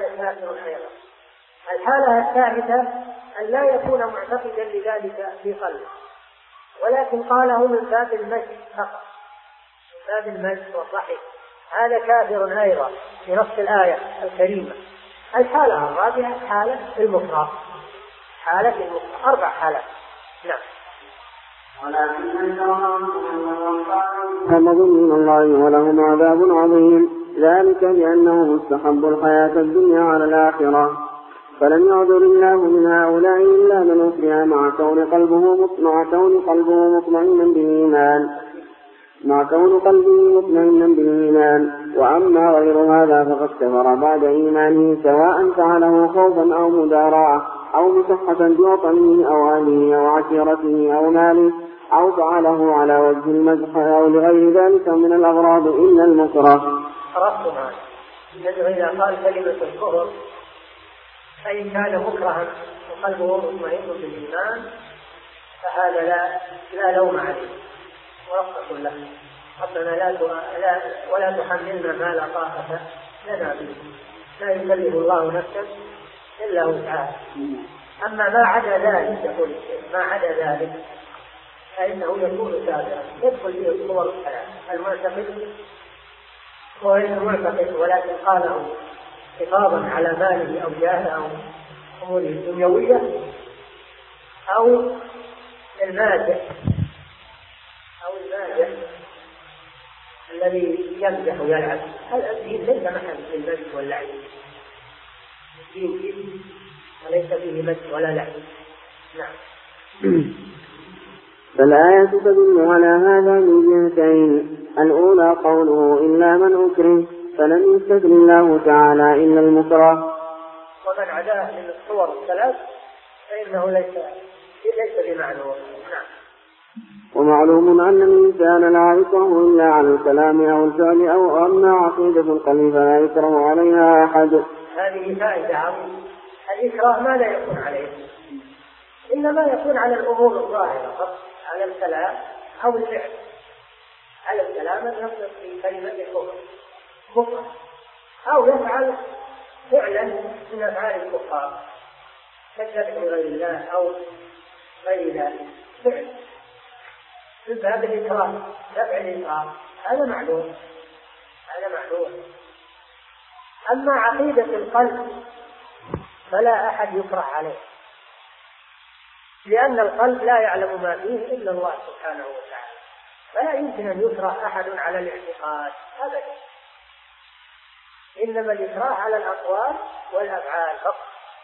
الكافر أيضا. الحالة الثالثة أن لا يكون معتقدا لذلك في قلبه، ولكن قاله من باب المجد فقط، من باب المجد والضحك، هذا كافر أيضا في نص الآية الكريمة. الحالة الرابعة حالة المكره، أربع حالات. نعم. غضب من الله ولهم عذاب عظيم، ذلك بأنه مستحب الحياة الدنيا على الآخرة. فلم يعذر الله من هؤلاء إلا من أكره مع كون قلبه مطمئنا بالإيمان، وأما غير هذا فقد كفر بعد إيمانه، سواء فعله خوفا أو مداراة أو مشقة بوطنه أو أهله أو عشيرته أو ماله، أو فعله على وجه المزح أو لغير ذلك من الأغراض إلا المكره. عرفتم هذا؟ إذا قال كلمة الكفر فإن كان مكرها وقلبه مطمئن بالإيمان فهذا لا لوم عليه ورفقة له. ربنا ولا تحملنا ما لا طاقة لنا به، لا يكلف الله نفسا إلا وسعها. أما ما عدا ذلك، يقول ما عدا ذلك فإنه يكون كافرا، يدخل فيه الصور الثلاث: المعتقد وغير معتقد ولكن قاله حفاظا على ماله أو جاهه أو أموره الدنيوية، أو المادح الذي يمزح ويلعب. هذا الدين ليس محل للمزح واللعب، الدين وليس فيه مزح ولا لعب. نعم. فالآية تدل على هذا من جهتين: الأولى قوله إلا من أكره، فلم يستثن الله تعالى إلا المكره، ومن عداه من الصور الثلاث فإنه ليس بمعنى. نعم. ومعلوم أن الإنسان لا يكره إلا على الكلام أو الفعل، أو أما عقيدة القلب فلا يكره عليها أحد. هذه فائدة عظيمة. الإكراه ما لا يكون عليه، إنما يكون على الأمور الظاهرة فقط، على الكلام أو الفعل. على الكلام نفسه في كلمة الكفر، أو يفعل فعلا من أفعال الكفار كالذبح لغير الله أو غير ذلك، فعل في باب الإكراه، دفع الإكراه، هذا معلوم. أما عقيدة القلب فلا أحد يكره عليه، لأن القلب لا يعلم ما فيه إلا الله سبحانه وتعالى، فلا يمكن أن يكره أحد على الاعتقاد أبدا، إنما الإكراه على الأقوال والأفعال فقط.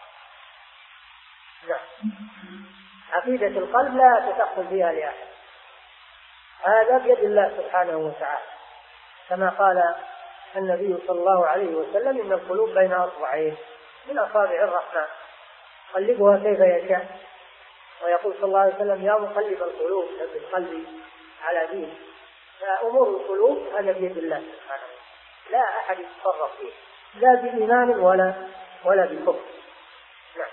نعم. عقيدة القلب لا تدخل فيها لأحد، هذا بيد الله سبحانه وتعالى، كما قال النبي صلى الله عليه وسلم: إن القلوب بين أصبعين من أصابع الرحمن قلبها كيف يشاء. ويقول صلى الله عليه وسلم: يا مقلب القلوب ثبت قلبي على دينك. فأمور القلوب هذا بيد الله سبحانه، لا أحد يتصرف فيه، لا بإيمان ولا بكفر. نعم.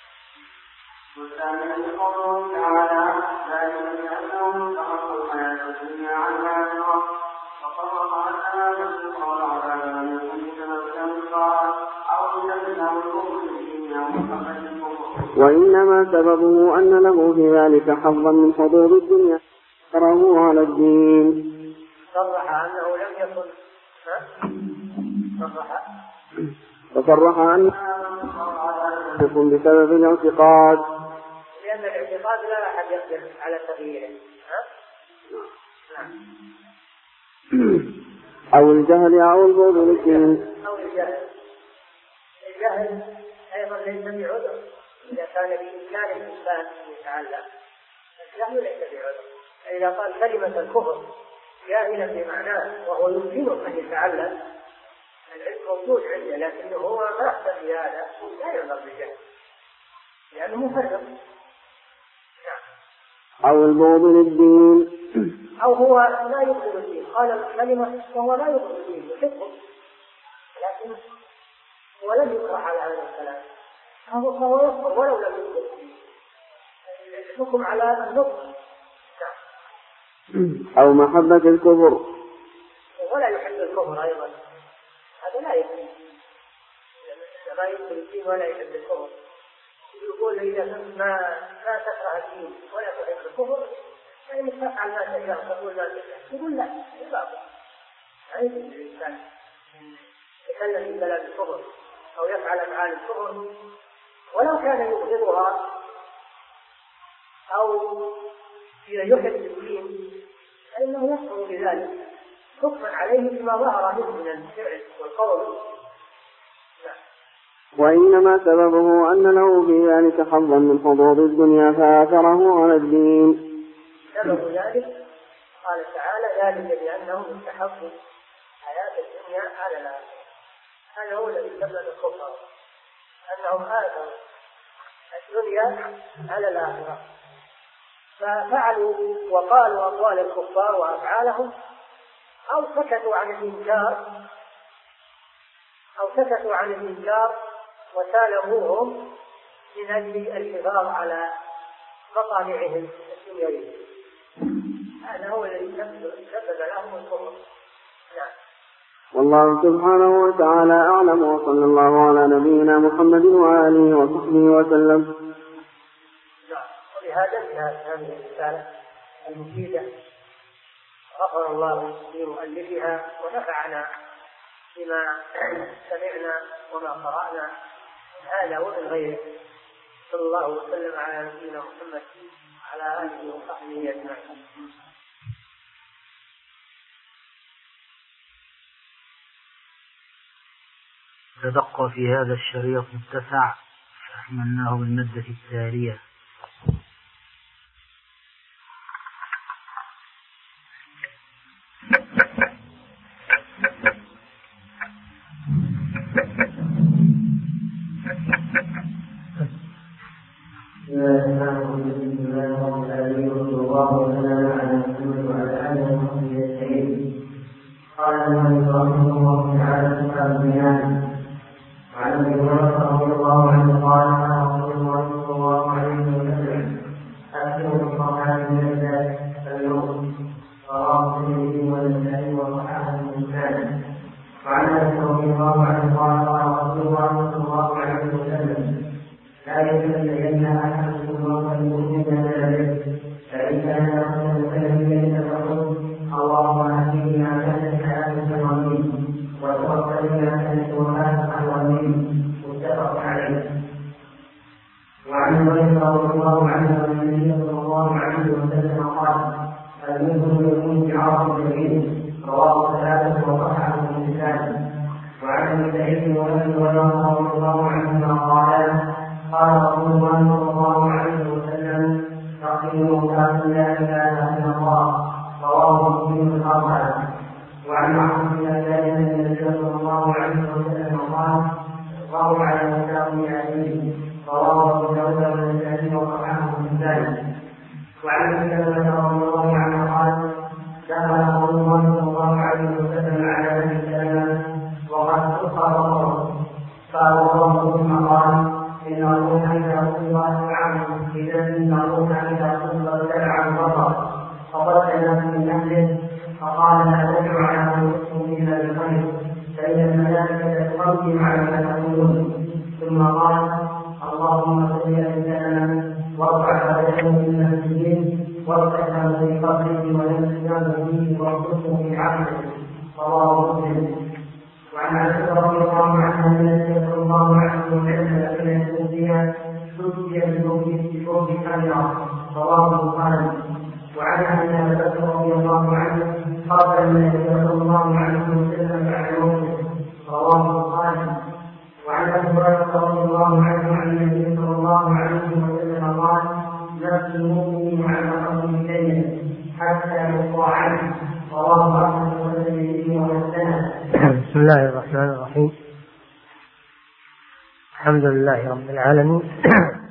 والثاني قوله تعالى: ذلك بأنهم تحصل الحياة الدنيا عن الآخرة، وصرف عنها بالكفر والعذاب لم يكن بسبب الانصار أو بسبب الكفر بالدين أو محبة الكفر، وإنما سببه أن له في ذلك حظا من حظوظ الدنيا أكثره على الدين. صرح أنه لم يكن فصرح أنه يكون بسبب الاعتقاد، لأن الاعتقاد لا أحد يقدر على تغييره. أو الجهل أو البغض للدين. الجهل أيضا ليس بعذر إذا كان بإمكان الإنسان أن يتعلم، الجهل ليس بعذر. إذا قال كلمة الكفر جاهلا بمعناه وهو يمكنه أن يتعلم، العلم موجود عنده، لكنه هو ما أحسن بهذا لا يعذر بالجهل لأنه مفرط. أو البغض للدين، أو هو لا يبغض الدين، قال الكلمة وهو لا يبغض الدين يحبه، لكن هو لم يكره على هذا الكلام، فهو يكفر ولو لم يبغض الدين، الحكم على النطق. أو محبة الكفر، ولا يحب الكفر أيضا، هذا لا يكفي. ما يدخل الدين ولا يحب الكفر، يقول إذا ما تكره الدين ولا تحب الكفر فإنك تفعل ما تشاء تقول ما تشاء، يقول لا باطل. عيب الإنسان يتكلم في كلام الكفر أو يفعل أفعال الكفر ولو كان يبغضها أو يحب الدين فإنه يحكم بذلك حكما عليه بما ظهر منه من الفعل والقول. وإنما سببه أن له في ذلك حظا من حظوظ الدنيا فآثره على الدين. سبب ذلك قال تعالى ذلك بأنهم استحقوا حياة الدنيا على الآخرة. هذا هو الذي سبب الكفر، أنهم آثروا الدنيا على الآخرة، ففعلوا وقالوا أقوال الكفار وأفعالهم أو سكتوا عن الإنكار وسالموهم من أجل الحفاظ على مطامعهم الدنيوية. هذا هو الذي سبب لهم الكفر. نعم. والله سبحانه وتعالى أعلم، وصلى الله على نبينا محمد وآله وصحبه وسلم. ولهذا انتهت هذه الرسالة المفيدة، غفر الله لمؤلفها ونفعنا بما سمعنا وما قرأنا من هذا ومن غيره. صلى الله وسلم على نبينا محمد وعلى آله وصحبه أجمعين. تبقى في هذا الشريط متسع فأحملناه بالمادة التالية. بسم الله الرحمن الرحيم. الحمد لله رب العالمين،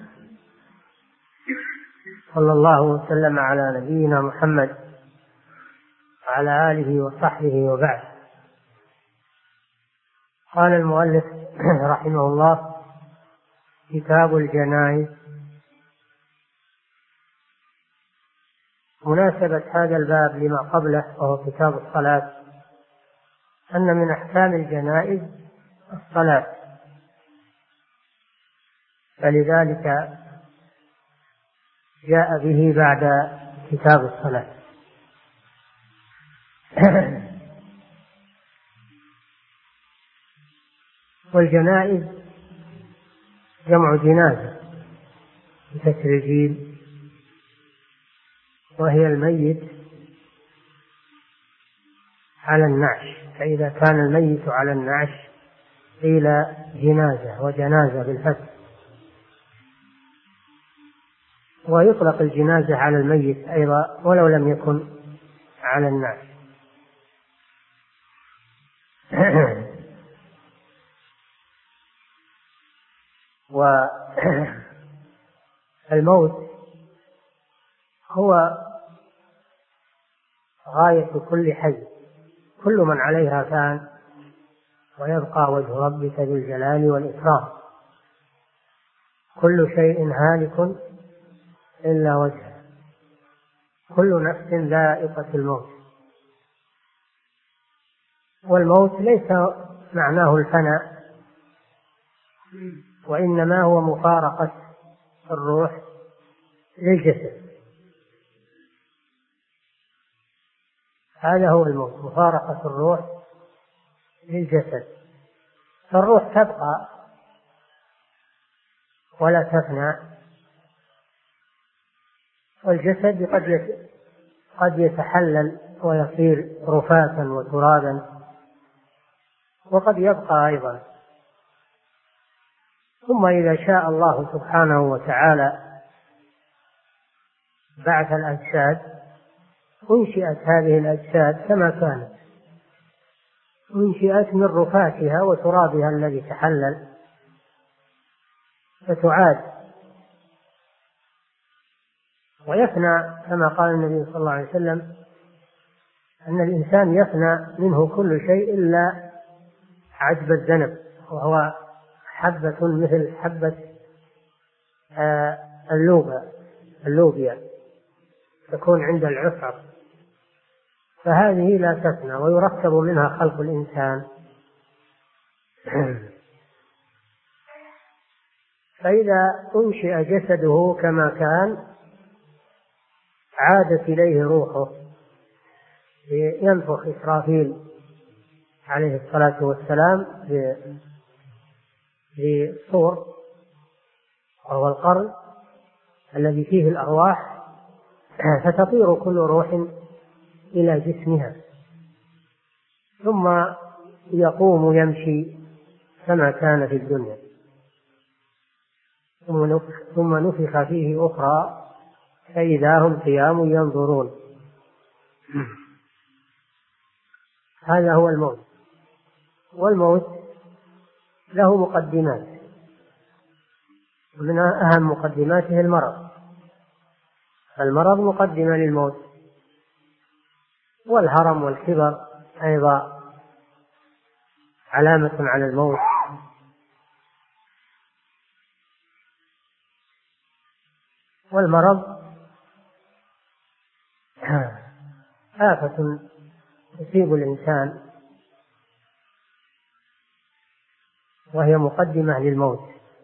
صلى الله وسلم على نبينا محمد وعلى آله وصحبه وبعد. قال المؤلف رحمه الله: كتاب الجنائز. مناسبة هذا الباب لما قبله وهو كتاب الصلاة أن من أحكام الجنائز الصلاة، فلذلك جاء به بعد كتاب الصلاة. والجنائز جمع جنازة بكسر الجيم، وهي الميت على النعش، فإذا كان الميت على النعش قيل جنازة، وجنازة بالفتح. ويطلق الجنازة على الميت أيضا ولو لم يكن على النعش. والموت هو غاية كل حي، كل من عليها فان، ويبقى وجه ربك ذو الجلال والإكرام. كل شيء هالك إلا وجهه، كل نفس ذائقة الموت. والموت ليس معناه الفناء، وإنما هو مفارقة الروح للجسد. هذا هو الموت، مفارقة الروح للجسد. فالروح تبقى ولا تفنى، والجسد قد يتحلل ويصير رفاتا وترابا، وقد يبقى أيضا. ثم إذا شاء الله سبحانه وتعالى بعث الأجساد، أنشئت هذه الأجساد كما كانت، أنشئت من رفاتها وترابها الذي تحلل، فتعاد ويفنى، كما قال النبي صلى الله عليه وسلم أن الإنسان يفنى منه كل شيء إلا عجب الذنب، وهو حبة مثل حبة اللوبيا تكون عند العصر، فهذه لا تفنى ويركب منها خلق الإنسان. فإذا أنشئ جسده كما كان عادت إليه روحه، ينفخ إسرافيل عليه الصلاة والسلام بالصور، وهو القرن الذي فيه الأرواح، فتطير كل روح إلى جسمها، ثم يقوم يمشي كما كان في الدنيا، ثم نفخ فيه أخرى فإذا هم قيام ينظرون. هذا هو الموت. والموت له مقدمات، ومن أهم مقدماته المرض. المرض مقدمة للموت، والهرم والكبر أيضا علامة على الموت. والمرض آفة تصيب الإنسان، وهي مقدمة للموت.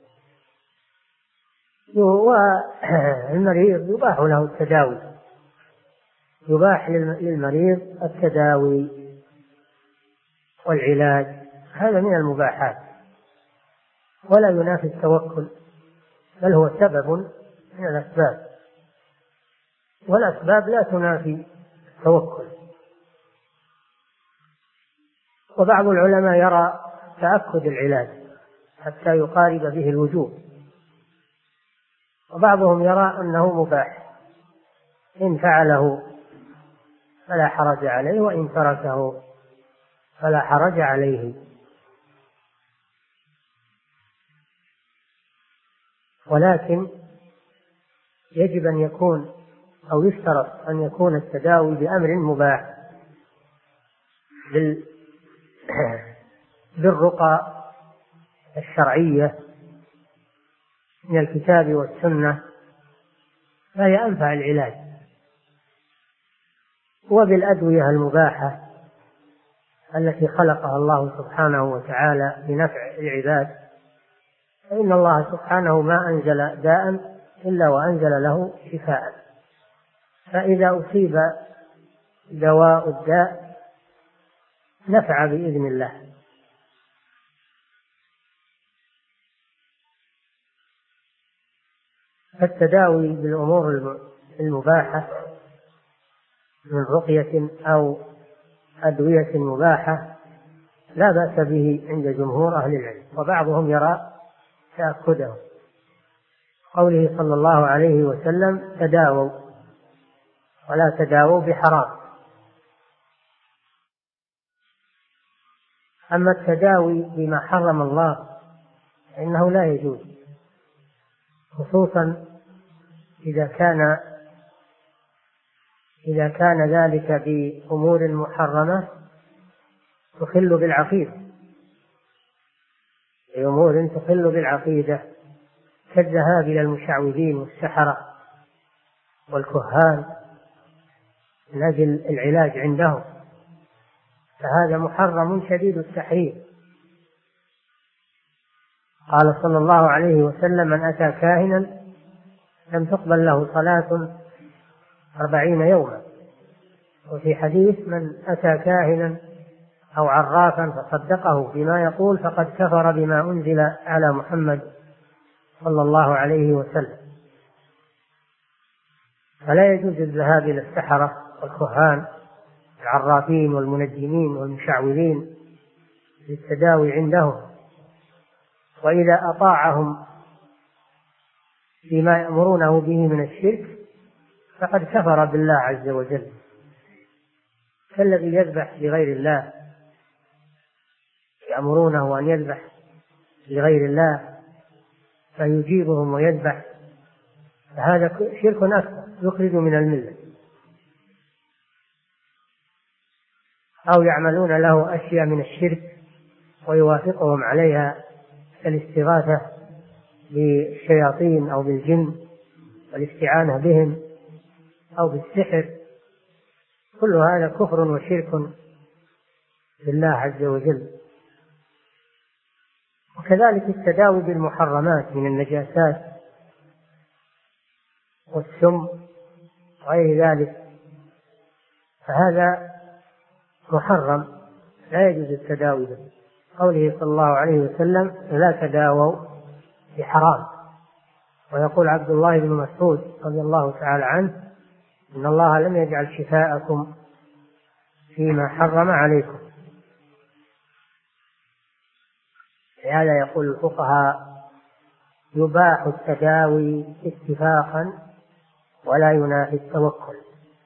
والمريض يباح له التداوي، يباح للمريض التداوي والعلاج، هذا من المباحات، ولا ينافي التوكل، بل هو سبب من الأسباب، والأسباب لا تنافي التوكل. وبعض العلماء يرى تأكد العلاج حتى يقارب به الوجوب، وبعضهم يرى أنه مباح، إن فعله فلا حرج عليه، وإن تركه فلا حرج عليه. ولكن يجب أن يكون، أو يشترط أن يكون التداوي بأمر مباح بالرقى الشرعية من الكتاب والسنة، فهي أنفع العلاج، وبالأدوية المباحة التي خلقها الله سبحانه وتعالى لنفع العباد، فإن الله سبحانه ما أنزل داء إلا وأنزل له شفاء، فإذا أصيب دواء الداء نفع بإذن الله. التداوي بالأمور المباحة من رقية أو أدوية مباحة لا بأس به عند جمهور أهل العلم، وبعضهم يرى تأكده. قوله صلى الله عليه وسلم: تداووا ولا تداووا بحرام. أما التداوي بما حرم الله فإنه لا يجوز، خصوصا إذا كان ذلك بأمور محرمة تخل بالعقيدة، بأمور تخل بالعقيدة كالذهاب إلى المشعوذين والسحرة والكهان من أجل العلاج عندهم، فهذا محرم شديد التحريم. قال صلى الله عليه وسلم: من أتى كاهنا لم تقبل له صلاة 40 يوما. وفي حديث: من أتى كاهنا أو عرافا فصدقه بما يقول فقد كفر بما أنزل على محمد صلى الله عليه وسلم. فلا يجوز الذهاب إلى السحرة والكهان العرافين والمنجمين والمشعوذين للتداوي عندهم، وإذا أطاعهم فيما يأمرونه به من الشرك فقد كفر بالله عز وجل، كالذي يذبح لغير الله، يأمرونه أن يذبح لغير الله فيجيبهم ويذبح، فهذا شرك أكبر يخرج من الملة. أو يعملون له أشياء من الشرك ويوافقهم عليها كالاستغاثة بالشياطين أو بالجن والاستعانة بهم أو بالسحر، كل هذا كفر وشرك بالله عز وجل. وكذلك التداوي بالمحرمات من النجاسات والسم وغير ذلك، فهذا محرم لا يجوز التداوي به. قوله صلى الله عليه وسلم: لا تداووا بحرام. ويقول عبد الله بن مسعود رضي الله تعالى عنه: إن الله لم يجعل شفاءكم فيما حرم عليكم. لهذا يقول الفقهاء: يباح التداوي اتفاقا ولا ينافي التوكل،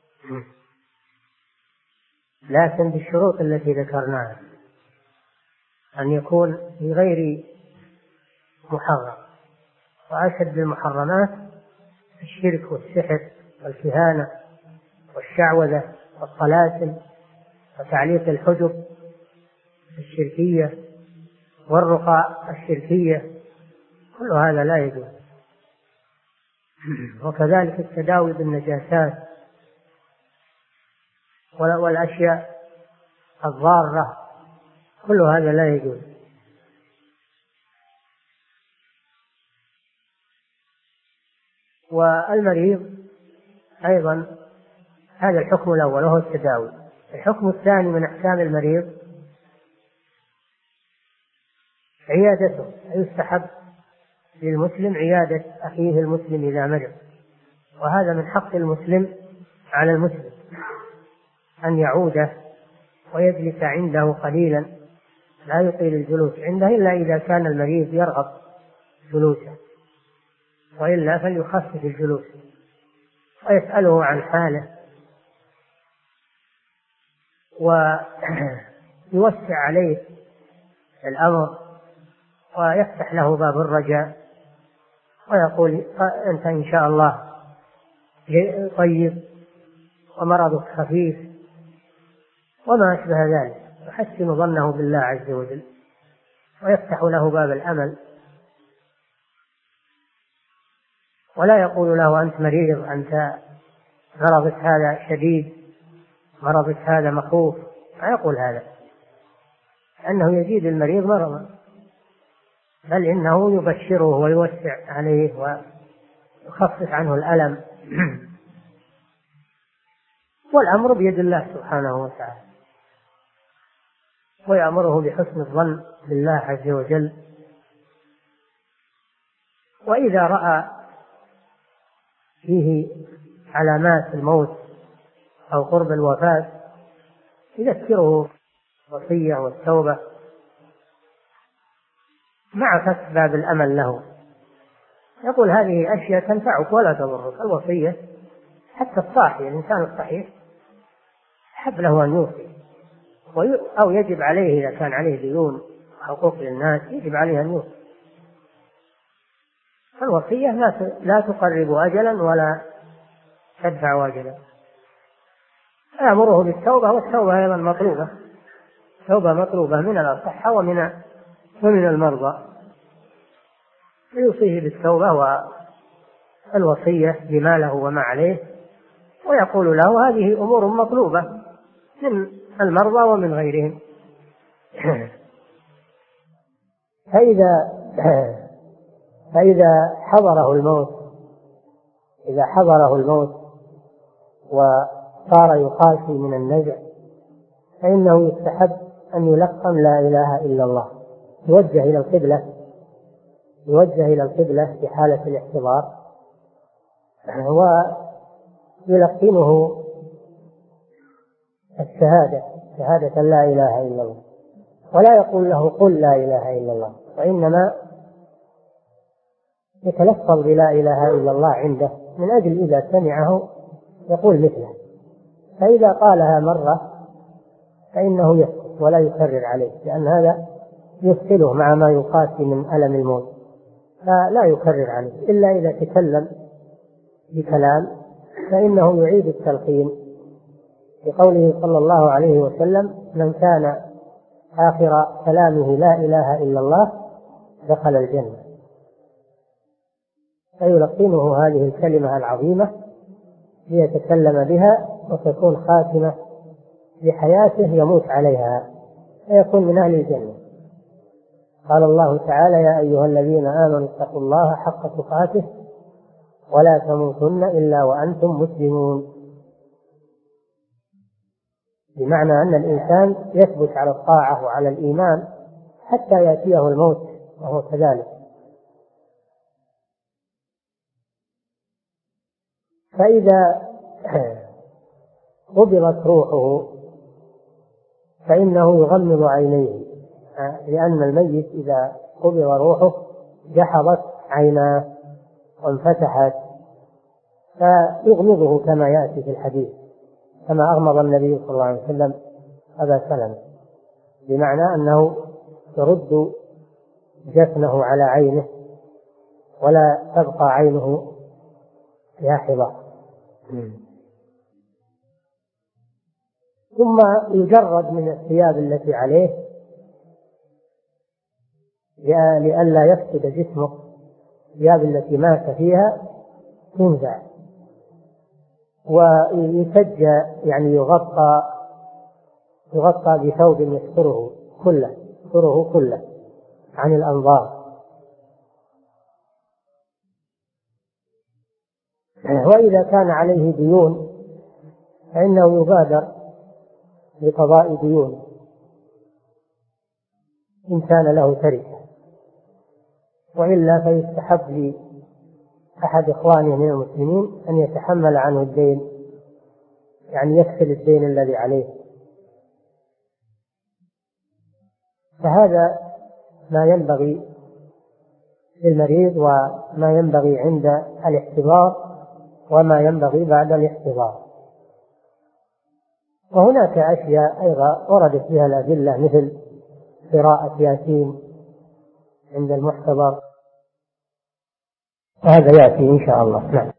لكن بالشروط التي ذكرناها، أن يكون بغير محرم. وأشد المحرمات الشرك والسحر والكهانة والشعوذة والطلاسم وتعليق الحجب الشركية والرقى الشركية، كل هذا لا يجوز. وكذلك التداوي بالنجاسات والأشياء الضارة، كل هذا لا يجوز. والمريض أيضا هذا الحكم الأول وهو التداوي. الحكم الثاني من أحكام المريض عيادته، يستحب للمسلم عيادة أخيه المسلم إذا مرض، وهذا من حق المسلم على المسلم أن يعوده ويجلس عنده قليلا، لا يطيل الجلوس عنده إلا إذا كان المريض يرغب جلوسه، وإلا فليخفف الجلوس ويسأله عن حاله ويوسع عليه الأمر ويفتح له باب الرجاء ويقول: أنت إن شاء الله طيب ومرضك خفيف وما أشبه ذلك، يحسن ظنه بالله عز وجل ويفتح له باب الأمل، ولا يقول له: أنت مريض، أنت مرضك هذا شديد، مرضك هذا مخوف، ما يقول هذا، لأنه يزيد المريض مرضا. بل إنه يبشره ويوسع عليه ويخفف عنه الألم. والأمر بيد الله سبحانه وتعالى، ويأمره بحسن الظن بالله عز وجل. وإذا رأى فيه علامات الموت أو قرب الوفاة يذكره الوصية والتوبة مع فتح باب الأمل له، يقول هذه أشياء تنفعك ولا تضرك. الوصية حتى الصاحي، الإنسان الصحيح حب له أن يوصي، أو يجب عليه إذا كان عليه ديون حقوق للناس يجب عليه أن يوصي. الوصية لا تقرب أجلا ولا تدفع أجلا. أمره بالتوبة، والتوبة أيضا مطلوبة، توبة مطلوبة من الأصحة ومن المرضى، يوصيه بالتوبة والوصية بما له وما عليه، ويقول له هذه أمور مطلوبة من المرضى ومن غيرهم. فإذا حضره الموت وصار يقاسي من النزع، فإنه يستحب أن يلقن لا إله إلا الله، يوجه إلى القبلة في حالة الاحتضار، ويلقنه شهادة لا إله إلا الله، ولا يقول له قل لا إله إلا الله، وإنما يتلفظ بلا إله إلا الله عنده من أجل إذا سمعه يقول مثله. فإذا قالها مرة فإنه يسكت ولا يكرر عليه، لأن هذا يثقله مع ما يقاسي من ألم الموت، فلا يكرر عليه إلا إذا تكلم بكلام فإنه يعيد التلقين، بقوله صلى الله عليه وسلم من كان آخر كلامه لا إله إلا الله دخل الجنة. فيلقنه هذه الكلمة العظيمة ليتكلم بها وتكون خاتمة لحياته يموت عليها فيكون من أهل الجنة. قال الله تعالى يا أيها الذين آمنوا اتقوا الله حق تقاته ولا تموتن إلا وأنتم مسلمون، بمعنى أن الإنسان يثبت على الطاعة وعلى الإيمان حتى يأتيه الموت وهو كذلك. فإذا قبضت روحه فإنه يغمض عينيه، لأن الميت إذا قبض روحه جحظت عيناه وانفتحت، فيغمضه كما يأتي في الحديث، كما أغمض النبي صلى الله عليه وسلم أبا سلمة، بمعنى أنه يرد جفنه على عينه ولا تبقى عينه ياحظة. ثم يجرد من الثياب التي عليه لئلا يفسد جسمه، الثياب التي مات فيها تنزع ويسجى، يعني يغطى بثوب يستره كله عن الأنظار. وإذا كان عليه ديون فإنه يبادر بقضاء ديون إن كان له تركة، وإلا فيستحب لأحد إخوانه من المسلمين أن يتحمل عنه الدين، يعني يكفل الدين الذي عليه. فهذا ما ينبغي للمريض وما ينبغي عند الاحتضار وما ينبغي بعد الاحتضار. وهناك أشياء أيضا وردت بها الأدلة مثل قراءة ياسين عند المحتضر، وهذا يأتي إن شاء الله. نعم.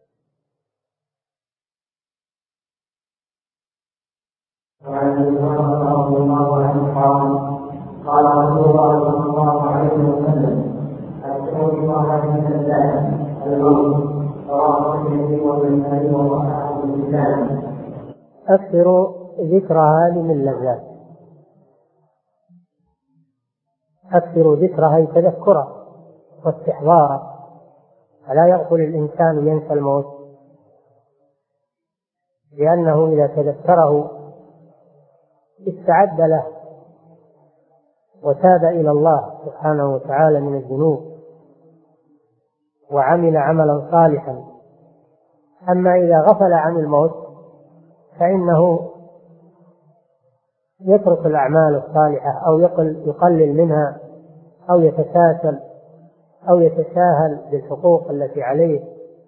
قال رسول الله صلى الله عليه وسلم الشهود الله من الزاد الموت رواه الترمذي والنسائي وصححه الإسلام. أكثر ذكرها من اللذات، أكثر ذكرها تذكرها واستحضارا، فلا يغفل الإنسان ينسى الموت، لأنه إذا تذكره استعد له وتاب إلى الله سبحانه وتعالى من الذنوب وعمل عملا صالحا. أما إذا غفل عن الموت فإنه يترك الأعمال الصالحة أو يقلل منها أو يتكاسل أو يتساهل بالحقوق التي عليه.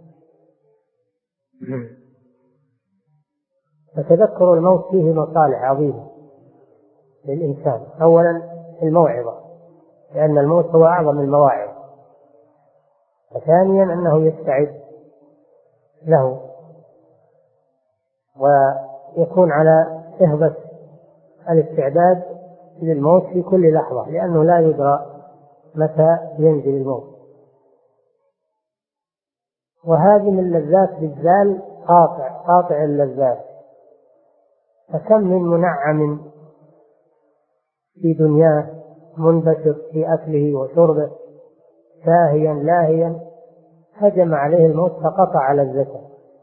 فتذكر الموت فيه مصالح عظيمة للإنسان. أولا الموعظة، لأن الموت هو أعظم المواعظ. وثانيا أنه يستعد له ويكون على إهبة الاستعداد للموت في كل لحظة، لأنه لا يدرى متى ينزل الموت. وهذه من اللذات بالذال قاطع اللذات. فكم من منعم في دنياه منبسط في أكله وشربه ساهيا لاهيا، هجم عليه الموت فقطع لذته،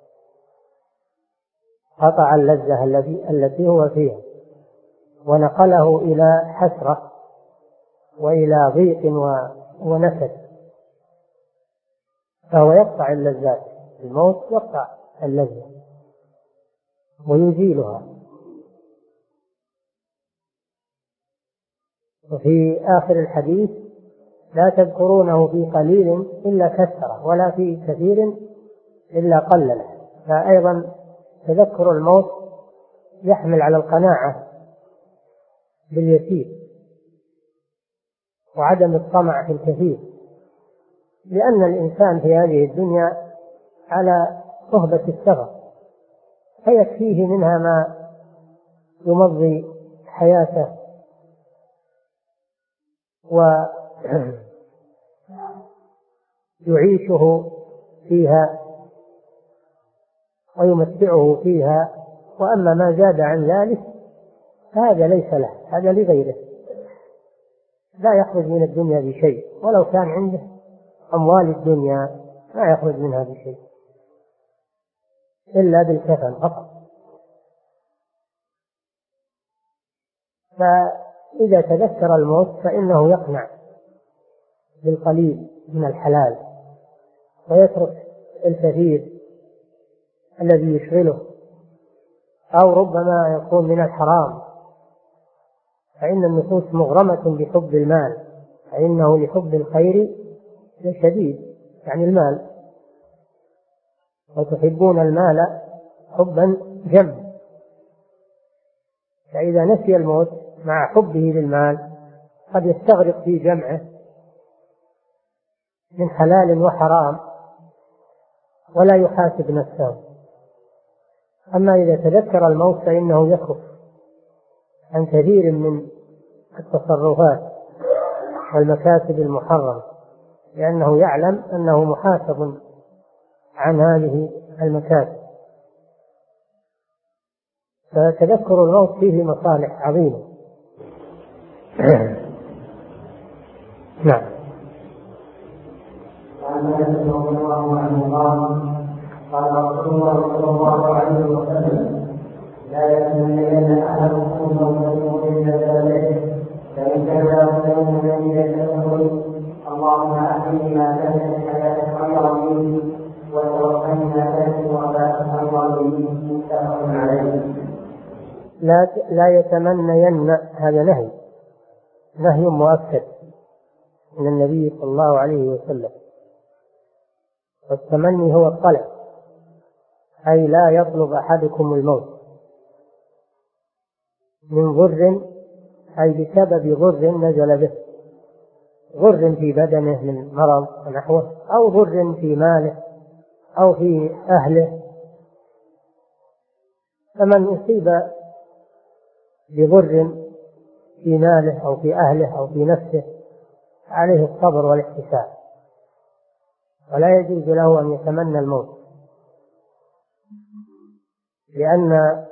قطع اللذة التي هو فيها، ونقله إلى حسرة وإلى ضيق ونكد. فهو يقطع اللذات، الموت يقطع اللذة ويزيلها. وفي آخر الحديث: لا تذكرونه في قليل إلا كثره، ولا في كثير إلا قلله. فأيضا تذكر الموت يحمل على القناعة باليسير وعدم الطمع في الكثير، لأن الإنسان في هذه الدنيا على صهبة السفر، فيكفيه منها ما يمضي حياته ويعيشه فيها ويمتعه فيها. وأما ما زاد عن ذلك فهذا ليس له، هذا لغيره، لا يخرج من الدنيا بشيء، ولو كان عنده أموال الدنيا لا يخرج منها بشيء إلا بالكفن فقط. فإذا تذكر الموت فإنه يقنع بالقليل من الحلال ويترك الكثير الذي يشغله، أو ربما يكون من الحرام، فإن النفوس مغرمة بحب المال، فإنه لحب الخير شديد، يعني المال، وتحبون المال حبا جما. فإذا نسي الموت مع حبه للمال قد يستغرق في جمعه من حلال وحرام ولا يحاسب نفسه. أما إذا تذكر الموت فإنه يكف عن كثير من التصرفات والمكاسب المحرمة، لأنه يعلم أنه محاسب عن هذه المكاسب. فتذكر الموت فيه مصالح عظيمة. نعم. وعن انس رضي الله عنه قال رسول الله صلى الله عليه وسلم: لا يتمنين احدكم الموت الا ذلك، فان كان فإنه يتأمل: اللهم احيني ما كانت الحياه خيرا مني، وتوفني ما كانت الوفاه خيرا مني. متفق عليه. لا يتمنين، هذا نهي مؤكد من النبي صلى الله عليه وسلم. والتمني هو الطلب، أي لا يطلب أحدكم الموت من ضر، أي بسبب ضر نزل به، ضر في بدنه من مرض ونحوه، أو ضر في ماله أو في أهله. فمن أصيب بضر في ماله أو في أهله أو في نفسه عليه الصبر والاحتساب، ولا يجوز له أن يتمنى الموت، لأن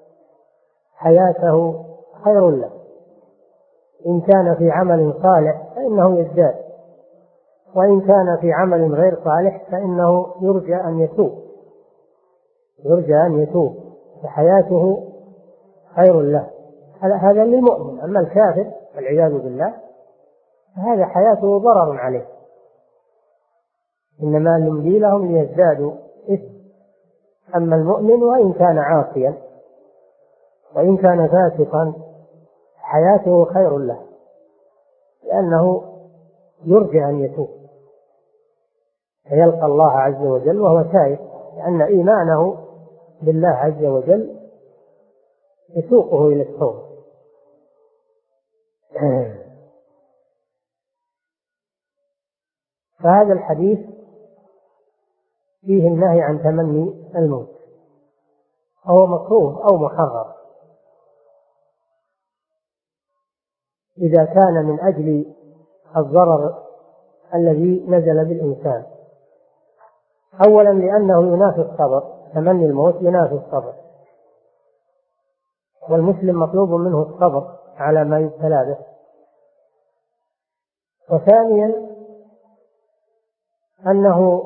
حياته خير له. إن كان في عمل صالح فإنه يزداد، وإن كان في عمل غير صالح فإنه يرجى أن يتوب فحياته خير له. هذا للمؤمن. أما الكافر والعياذ بالله فهذا حياته ضرر عليه، إنما نملي لهم ليزدادوا إثم. أما المؤمن وإن كان عاصيا وإن كان فاسقا حياته خير له، لأنه يرجى أن يتوب فيلقى الله عز وجل وهو تائب، لأن إيمانه بالله عز وجل يسوقه إلى التوبة. فهذا الحديث فيه النهي عن تمني الموت، هو مكروه أو محرم إذا كان من أجل الضرر الذي نزل بالإنسان. أولا لأنه ينافي الصبر، تمني الموت ينافي الصبر، والمسلم مطلوب منه الصبر على ما يبتلى به. وثانيا أنه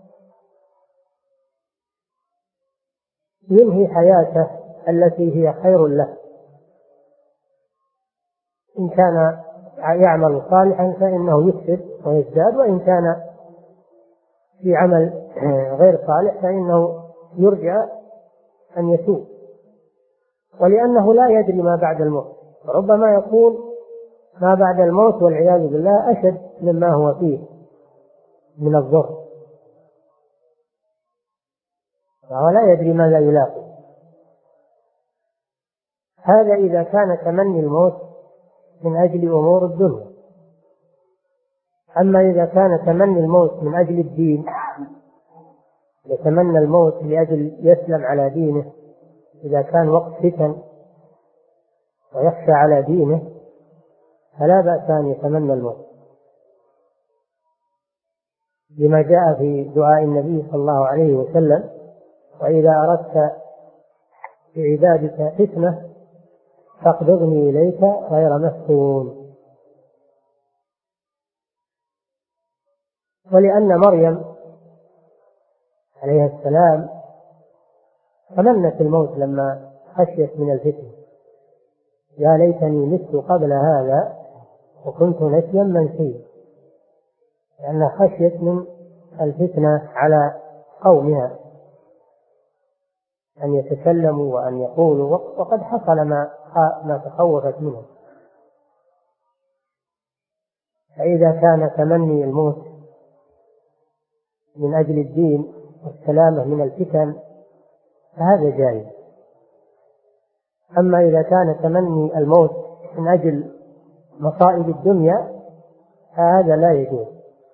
ينهي حياته التي هي خير له. إن كان يعمل صالحا فإنه يكسب ويزداد، وإن كان في عمل غير صالح فإنه يرجى أن يتوب، ولأنه لا يدري ما بعد الموت، ربما يكون ما بعد الموت والعياذ بالله أشد مما هو فيه من الضر، فهو لا يدري ماذا يلاقي. هذا إذا كان تمني الموت من أجل أمور الدنيا. أما إذا كان تمني الموت من أجل الدين، يتمنى الموت لأجل يسلم على دينه، إذا كان وقت فتن ويخشى على دينه فلا بأس أن يتمنى الموت، لما جاء في دعاء النبي صلى الله عليه وسلم: وإذا أردت بعبادك فتنة فاقبضني إليك غير مفتون. ولأن مريم عليه السلام تمنت الموت لما خشيت من الفتنة: يا ليتني مت قبل هذا وكنت نسيا منسيا، لأنها خشيت من الفتنة على قومها أن يتكلموا وأن يقولوا، وقد حصل ما تخوفت منه. فإذا كان تمني الموت من أجل الدين والسلامة من الفتن فهذا جائز. أما إذا كان تمني الموت من أجل مصائب الدنيا فهذا لا يجوز،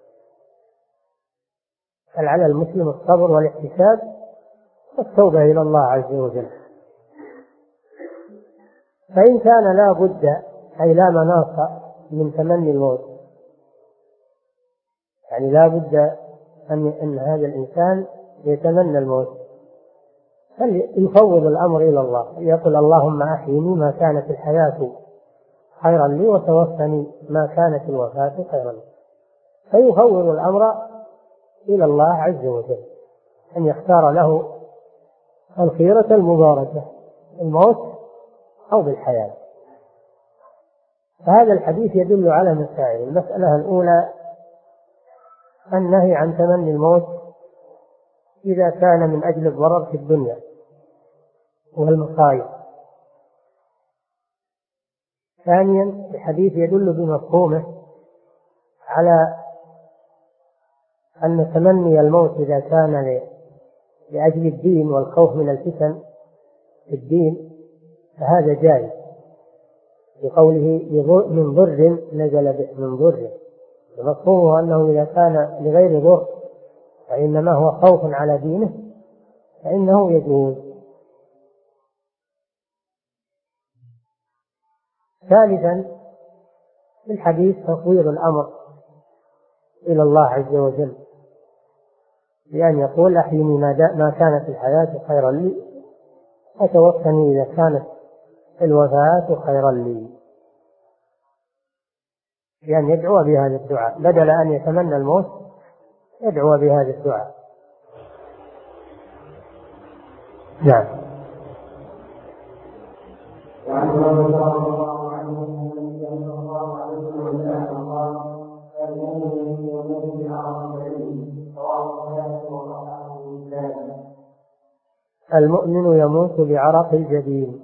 بل على المسلم الصبر والاحتساب والتوبة إلى الله عز وجل. فإن كان لا بد أي لا مناص من تمني الموت، يعني لا بد أن هذا الإنسان يتمنى الموت، فليفوض الأمر إلى الله، يقول: اللهم أحيني ما كانت الحياة خيرا لي وتوفني ما كانت الوفاة خيرا لي. فيفوض الأمر إلى الله عز وجل أن يختار له الخيرة المباركة، الموت أو بالحياة. فهذا الحديث يدل على مسائل. المسألة الأولى النهي عن تمني الموت إذا كان من أجل الضرر في الدنيا والمصائب. ثانيا الحديث يدل بمفهومه على أن تمني الموت إذا كان لأجل الدين والخوف من الفتن في الدين فهذا جائز، بقوله: من ضر نزل به، من ضر، ومفهومه أنه إذا كان لغير ضر وإنما هو خوف على دينه فإنه يجوز. ثالثا في الحديث تفويض الأمر إلى الله عز وجل، بأن يقول: أحيني ما كانت الحياة خيرا لي وتوفني إذا كانت الوفاة خيرا لي. بأن يدعو بهذا الدعاء بدل أن يتمنى الموت، يدعو بهذا الدعاء. نعم. المؤمن يموت بعرق الجبين.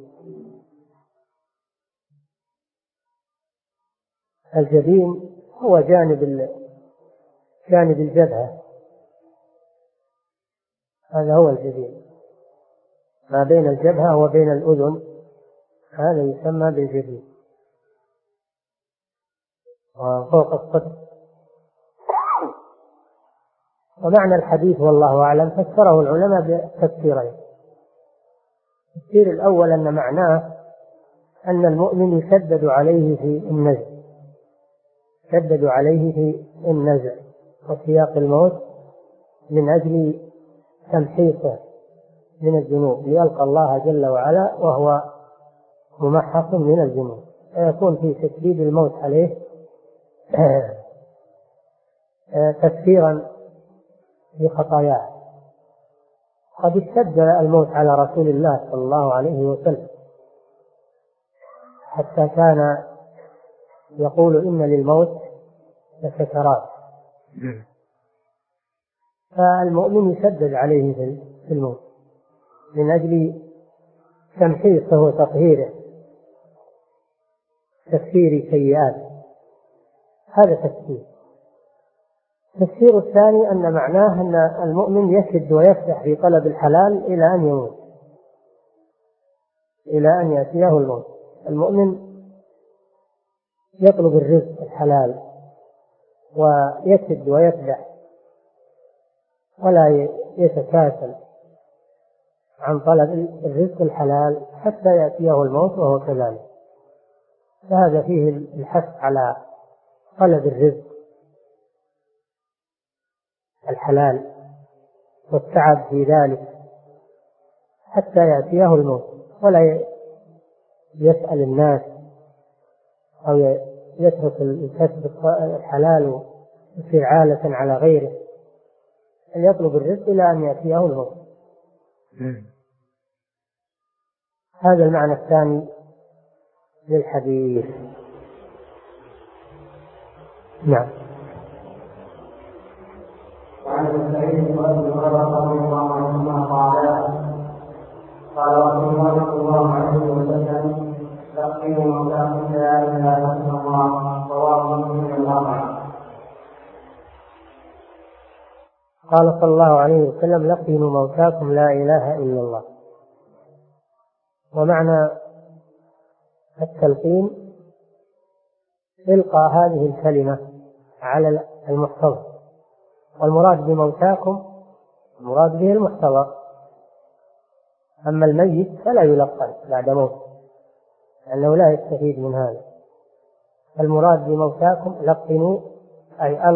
الجبين هو جانب الجبهة، هذا هو الجبين، ما بين الجبهة وبين الأذن، هذا يسمى بالجبين، وفوق الصدر. ومعنى الحديث والله أعلم فسره العلماء بتفسيرين. التفسير الأول أن معناه أن المؤمن يشدد عليه في النزع، يشدد عليه في النزع وسياق الموت من أجل تمحيصه من الذنوب، ليلقى الله جل وعلا وهو ممحص من الذنوب، فيكون في تشديد الموت عليه تكفيرا لخطاياه. قد اشتد الموت على رسول الله صلى الله عليه وسلم حتى كان يقول إن للموت لسكرات، فالمؤمن يشدد عليه في الموت من أجل تمحيصه وتطهيره، تكفير سيئات. هذا تفسير. التفسير الثاني أن معناه أن المؤمن يشد ويفتح في طلب الحلال إلى أن يموت، إلى أن يأتيه الموت. المؤمن يطلب الرزق الحلال ويشد ويفتح ولا يتكاسل عن طلب الرزق الحلال حتى يأتيه الموت وهو كذلك. فهذا فيه الحث على طلب الرزق الحلال والتعب في ذلك حتى يأتيه الموت، ولا يسأل الناس أو يترك الكسب الحلال ويصير عالة على غيره، أن يطلب الرزق إلى أن يأتيه الموت. هذا المعنى الثاني للحديث. نعم. وعن سعيد رضي الله عنهما قال رسول الله صلى الله عليه وسلم: لقنوا موتاكم لا اله الا الله، رواه مسلم الاربعه. قال صلى الله عليه وسلم: لقنوا موتاكم لا اله الا الله. ومعنى التلقين إلقاء هذه الكلمة على المحتضر، والمراد بموتاكم المراد به المحتضر، أما الميت فلا يلقن بعد موت لأنه لا يستفيد من هذا. المراد بموتاكم لقنوا أي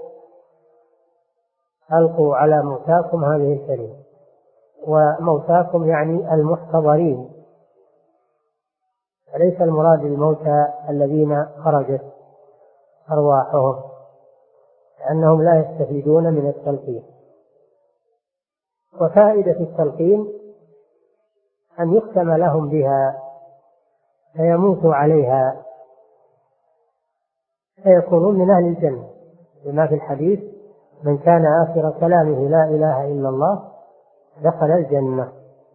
ألقوا على موتاكم هذه الكلمة، وموتاكم يعني المحتضرين، فليس المراد الموتى الذين خرجت أرواحهم، لأنهم لا يستفيدون من التلقين. وفائدة التلقين أن يختم لهم بها فيموتوا عليها فيكونون من أهل الجنة، بما في الحديث: من كان آخر كلامه لا إله إلا الله دخل الجنة.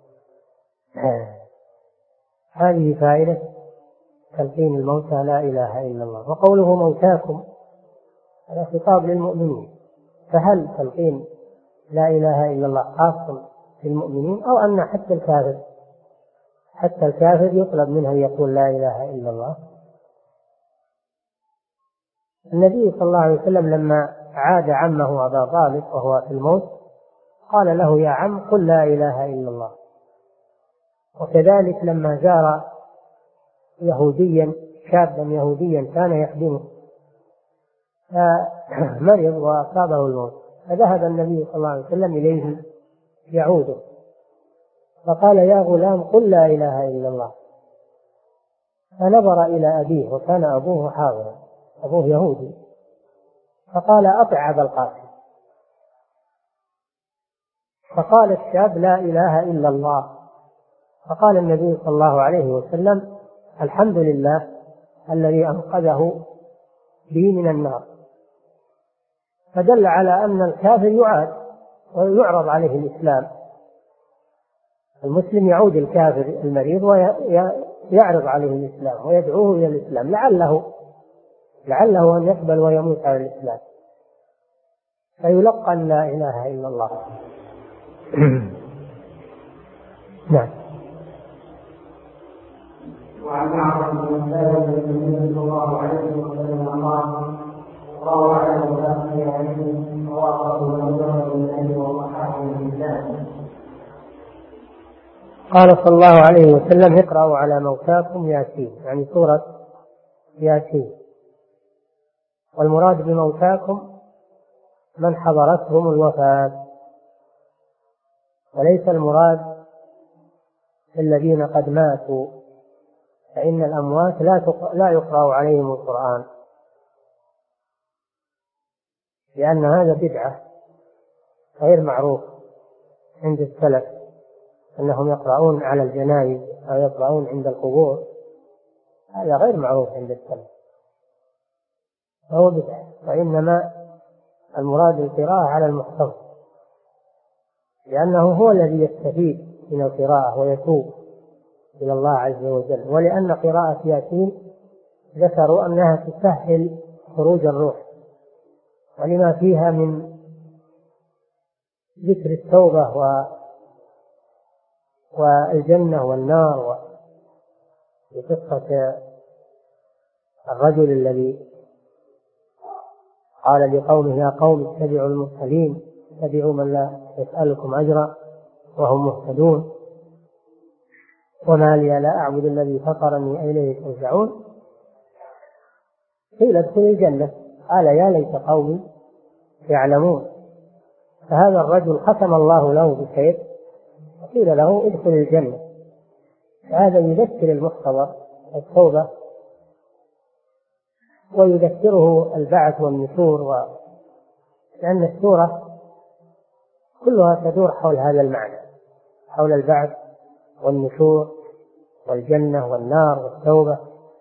هذه فائدة تلقين الموتى لا إله إلا الله. وقوله موتاكم هذا خطاب للمؤمنين، فهل تلقين لا إله إلا الله خاص بالمؤمنين أو أن حتى الكافر يطلب منه أن يقول لا إله إلا الله؟ النبي صلى الله عليه وسلم لما عاد عمه أبا طالب وهو في الموت قال له: يا عم قل لا إله إلا الله. وكذلك لما زار يهوديا شابا يهوديا كان يخدمه فمرض وأصابه الموت، فذهب النبي صلى الله عليه وسلم إليه يعوده فقال: يا غلام قل لا إله إلا الله. فنظر إلى أبيه وكان أبوه حاضرا أبوه يهودي، فقال أطع أبا القاسم. فقال الشاب لا إله إلا الله. فقال النبي صلى الله عليه وسلم الحمد لله الذي أنقذه بي من النار. فدل على أن الكافر يعاد ويعرض عليه الإسلام. المسلم يعود الكافر المريض ويعرض عليه الإسلام ويدعوه إلى الإسلام لعله أن يقبل ويموت على الإسلام، فيلقن لا إله إلا الله. نعم. وعن عمرو بن ثابت النبي صلى الله عليه وسلم قال: الله اعلم باخي عليه وواقف من بالله وصححه بالله. قال صلى الله عليه وسلم: اقرأوا على موتاكم ياسين، يعني سورة ياسين. والمراد بموتاكم من حضرتهم الوفاة، وليس المراد الذين قد ماتوا، فإن الأموات لا يقرأ عليهم القرآن، لأن هذا بدعة غير معروف عند السلف أنهم يقرؤون على الجنائز أو يقرؤون عند القبور، هذا غير معروف عند السلف، فهو بدعة. وإنما المراد القراءة على المحتفظ، لأنه هو الذي يستفيد من القراءة ويتوب إلى الله عز وجل. ولأن قراءة ياسين ذكروا أنها تسهل خروج الروح، ولما فيها من ذكر التوبة والجنة والنار، وقصة الرجل الذي قال لقومه: يا قوم اتبعوا المرسلين، اتبعوا من لا يسألكم أجرا وهم مهتدون، وما لي لا أعبد الذي فطرني إليه ترجعون. قيل ادخل الجنة، قال يا ليت قومي يعلمون. فهذا الرجل ختم الله له بخير وقيل له ادخل الجنة. هذا يذكر المحتضر التوبة، ويذكره البعث والنشور، لأن السورة كلها تدور حول هذا المعنى، حول البعث والنشور والجنة والنار والتوبة،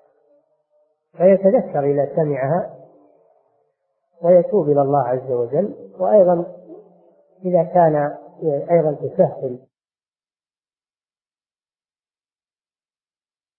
فيتذكر إذا سمعها ويتوب إلى الله عز وجل. وأيضا إذا كان أيضا تسهل